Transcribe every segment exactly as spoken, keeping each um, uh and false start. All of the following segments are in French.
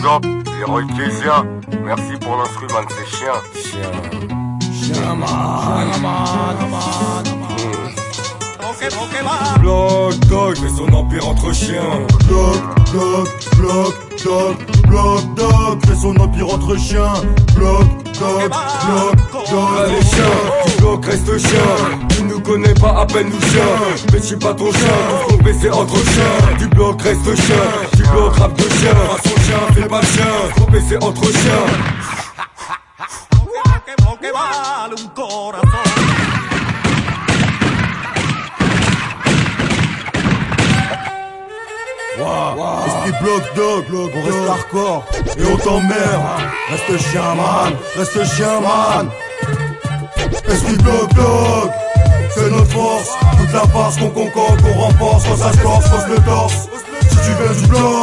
Top, Leroy Kezia, merci pour l'instrument, c'est chien. Chien. Chien, man. Block Dog fait son empire entre chiens. Block Dog, Block Dog, Block Dog fait son empire entre chiens. Block Dog, Block Dog. Allez chien, tu bloques reste chien. Tu nous connais pas à peine nous chien. Mais je suis pas ton chien, tout ce qu'on fait c'est entre chiens. Du bloc reste chien, du bloc rap de chien. Pas son chien, fais pas le chien, ce qu'on fait c'est entre chiens. Wow. Wow. Esprit bloc dog, bloc, on reste hardcore et on t'emmerde. Reste chien man, reste chien man. Esprit bloc dog, c'est notre force. Toute la farce qu'on concorde, qu'on renforce. Quand ça se corse, pose le torse. Si tu viens du bloc,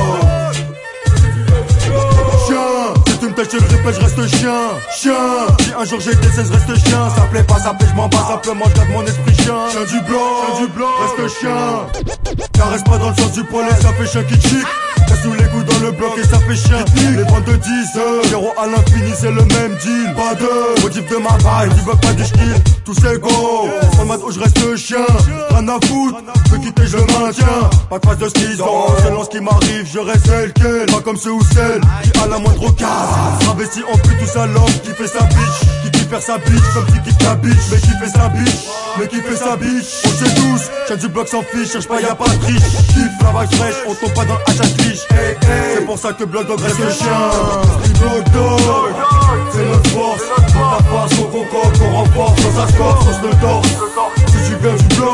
chien. Si tu me tâches, je le répète, je reste chien. Chien. Si un jour j'ai des seize, reste chien. Ça plaît pas, ça plaît, je m'en bats. Simplement, je garde mon esprit chien. Chien du bloc, chien du bloc, reste chien. Caresse pas dans le sens du poil et ça fait chien qui chic. Reste sous les coups dans le bloc et ça fait chien qui pique. Les ventes de dix, zéro à l'infini c'est le même deal. Pas de motif de ma vibe, tu veux pas du skill. Tout c'est go, en mode où je reste chien. Rien à foutre, veux quitter je maintiens. Pas de phase de ski, selon ce qui m'arrive je reste tel quel. Pas comme ceux ou celles qui à la moindre case travesti en plus tout ça l'homme qui fait sa bitch. Qui qui perd sa bitch comme qui kiffe ta bitch. Mais qui fait sa bitch, mais qui fait sa bitch. On sait tous, chien du bloc sans fiche. Cherche pas y'a pas de triche. Kiffe la vague fraîche, on tombe pas dans le achat cliché. Hey, hey. C'est pour ça que Block Dog reste chien. Block Dog, c'est notre force. La face, on concorde, qu'on remporte. Sans sa score, sans le torse. Si tu viens du bloc,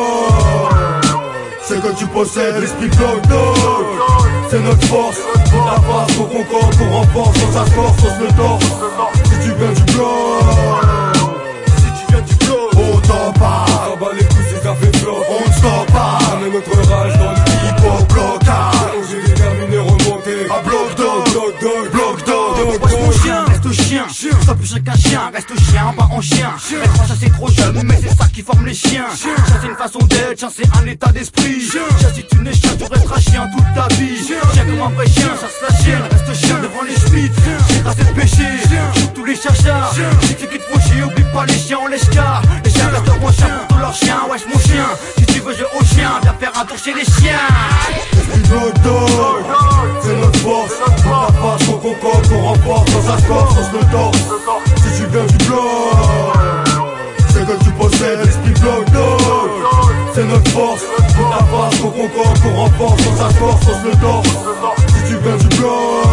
c'est que tu possèdes l'esprit Block Dog. C'est notre force. La face, on concorde, qu'on remporte. Sans sa score, sans le torse. Si tu viens du bloc, si tu viens du bloc, on t'en parle. On bat les coups si ça fait bloc. On ne stop pas. On met notre rage dans le hip-hop blocage. On j'ai déterminé remonter. À Block Dog, Block Dog, Block Dog. Wesh mon chien, reste chien, sois plus chien qu'un chien, reste chien, pas en chien. Être en chasse c'est trop jeune, mais c'est ça qui forme les chiens. Chien c'est une façon d'être, chien c'est un état d'esprit. Chien si tu n'es chien, tu resteras chien toute ta vie. Chien comme un vrai chien, chasse la chienne, reste chien devant les schmitts. J'ai tracé le péché, shoot tous les chachas. Si tu quittes fauché, oublie pas les chiens, on lèche car. Les chiens resteront chiens pour tous leurs chiens, wesh mon chien. Si tu veux jouer au chien, viens faire un tour chez les chiens. Block Dog, c'est notre force. La face qu'on concorde, qu'on remporte. Sans sa score, sans le torse. Si tu viens du bloc, c'est que tu possèdes l'esprit Block Dog. C'est notre force. La face qu'on concorde, qu'on remporte. Sans sa score, sans le torse. Si tu viens du bloc,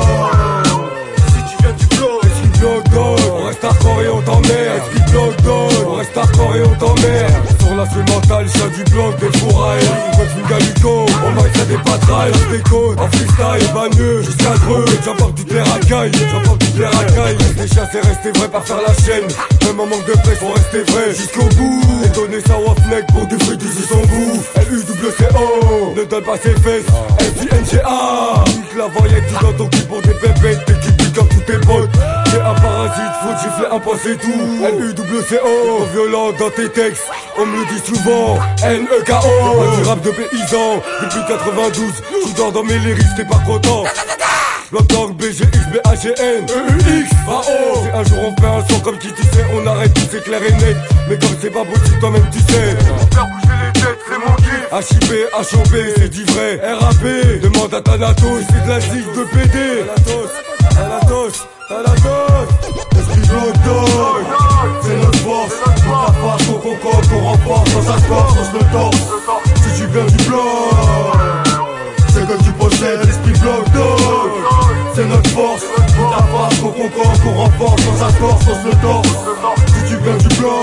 si tu viens du bloc, Esprit Block Dog, on reste hardcore et on t'emmerde. Esprit Block Dog, on reste hardcore et on t'emmerde. Sur l'instrumental, chien du bloc, des fourrailles. Une galuco, on mic ça des patrailles. Je décode, en freestyle, bagneux, jusqu'à Dreux. J'emporte toutes les racailles, j'emporte toutes les racailles. Rester chien c'est rester vrai, pas faire la chaîne. Même en manque de presse, faut rester vrai jusqu'au bout. Et donner ça au Fnec pour du fruit du son goût. L U W C O, ne donne pas ses fesses. F I N G A, nique la voyette, tu dans ton cul pour des pépettes. T'équipe du comme tous tes potes. T'es un parasite, faut te gifler un point c'est tout. L U W C O, violent dans tes textes. On me le dit souvent, N E K O. Pas du rap de paysans, depuis quatre-vingt-douze. Tu dors dans mes lyrics, t'es pas content. Block Dog, B G X, B A G N, E U X, A O. Si un jour on fait un son comme qui tu sais, on arrête tout, c'est clair et net. Mais comme c'est pas possible, toi-même tu sais. Faire bouger les têtes, c'est mon kiff. H I B, H O B, c'est du vrai. R A P, demande à Thanatos, c'est de la zig de P D. Thanatos, Thanatos, Thanatos. Esprit Block Dog, c'est notre force. La face qu'on concorde, qu'on remporte. Sans sa score, sans le torse. Si tu viens du bloc, c'est que tu possèdes l'esprit Block Dog. C'est notre force. La face qu'on concorde, qu'on remporte. Sans sa score, sans le torse. Si tu viens du bloc,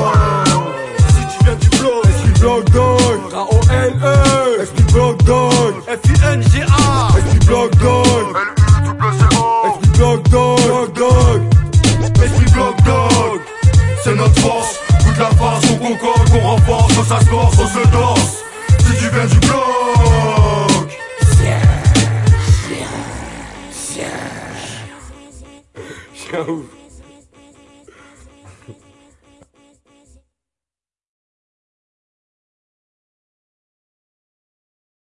si tu viens du bloc, Esprit Block Dog, K O N E. Esprit Block Dog, F I N G A. Esprit Block Dog, L U W C O. Esprit Block Dog, Block Dog. Esprit Block Dog, c'est notre force. Toute la face, on concorde, qu'on remporte. Sans sa score, sans se torse. Si tu viens du bloc, Chien ouf.